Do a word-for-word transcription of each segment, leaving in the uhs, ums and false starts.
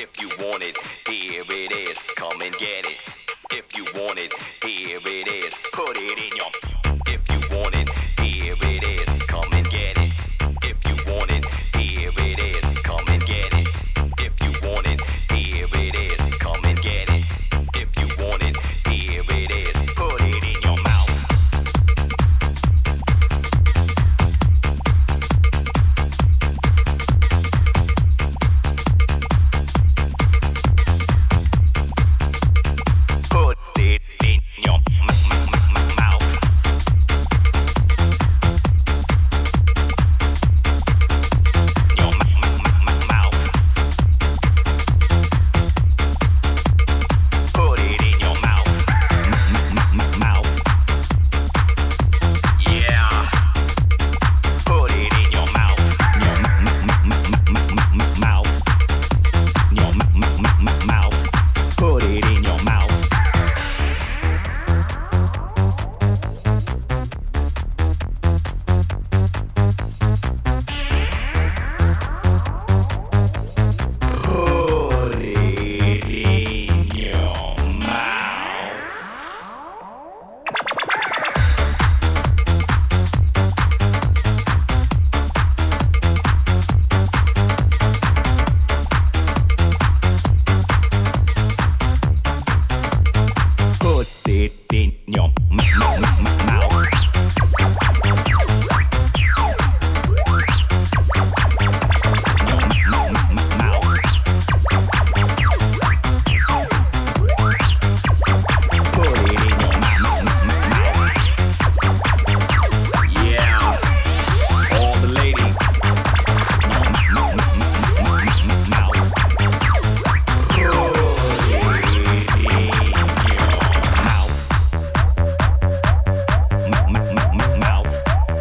If you want it, here it is. Come and get it. If you want it, here it is. Put it in your. If you want it, here it is. Come and get it. If you want it, here it is. Come and get it. If you want it, here it is. Come and get it. If you want it, here it is. Put it in your mouth. Put it in your m- m- m- mouth. Your m- m- m- mouth. Put it in your mouth. M- m- m- mouth. Yeah. Put it in your mouth. Your m- m- m- m- m- mouth. Your m- m- m- mouth. Put it in your mouth. Put it in your mouth. Put it in your m- m- m- mouth. Your m- m- m- mouth. Put it in your m- m- mouth. Yeah, all the ladies. Your m- m- m- mouth. Put it in your mouth. M- m- m- mouth.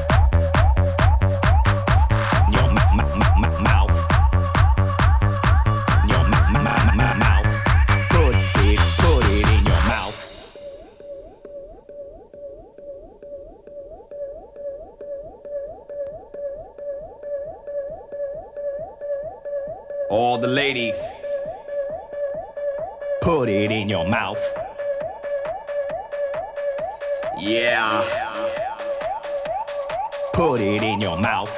Your m- m- m- mouth. Your m- m- m- mouth. Put it, put it in your mouth. All the ladies. Put it in your mouth. Yeah. Put it in your mouth.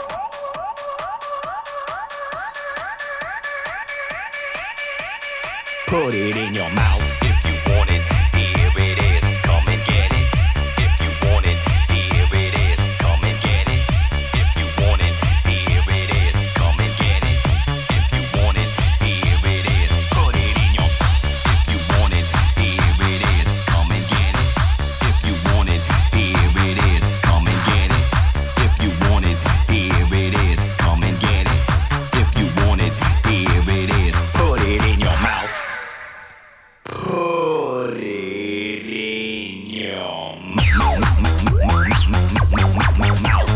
Put it in your mouth. If you want it, here it is. Come and get it. If you want it, here it is. Come and get it. If you want it, here it is. Come and get it. If you want it, here it is. Put it in your. If you want it, here it is. Come and get it. If you want it, here it is. Come and get it. If you want it, here it is. Come and get it. If you want it, here it is. Put it in your mouth. Put it in your mouth. Mouth.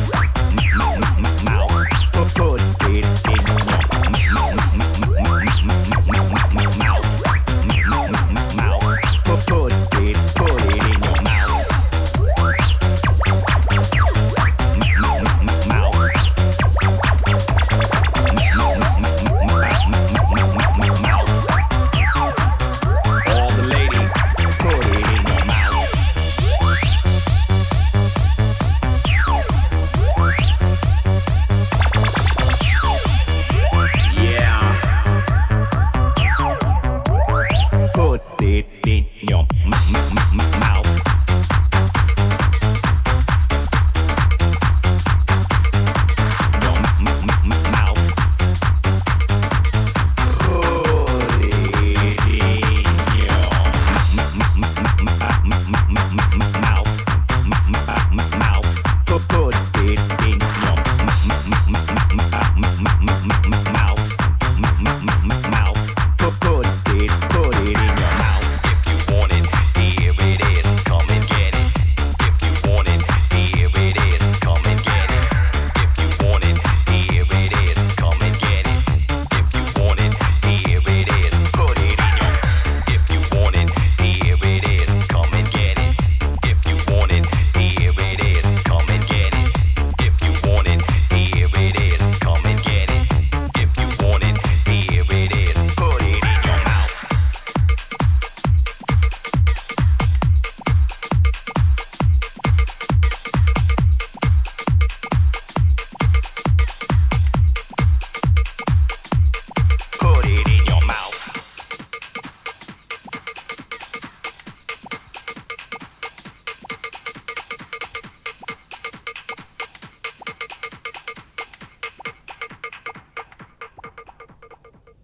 Put it in your mouth. Mouth. Put it, put it in your mouth. Mouth. All the ladies, put it in your mouth. Yeah. Put it in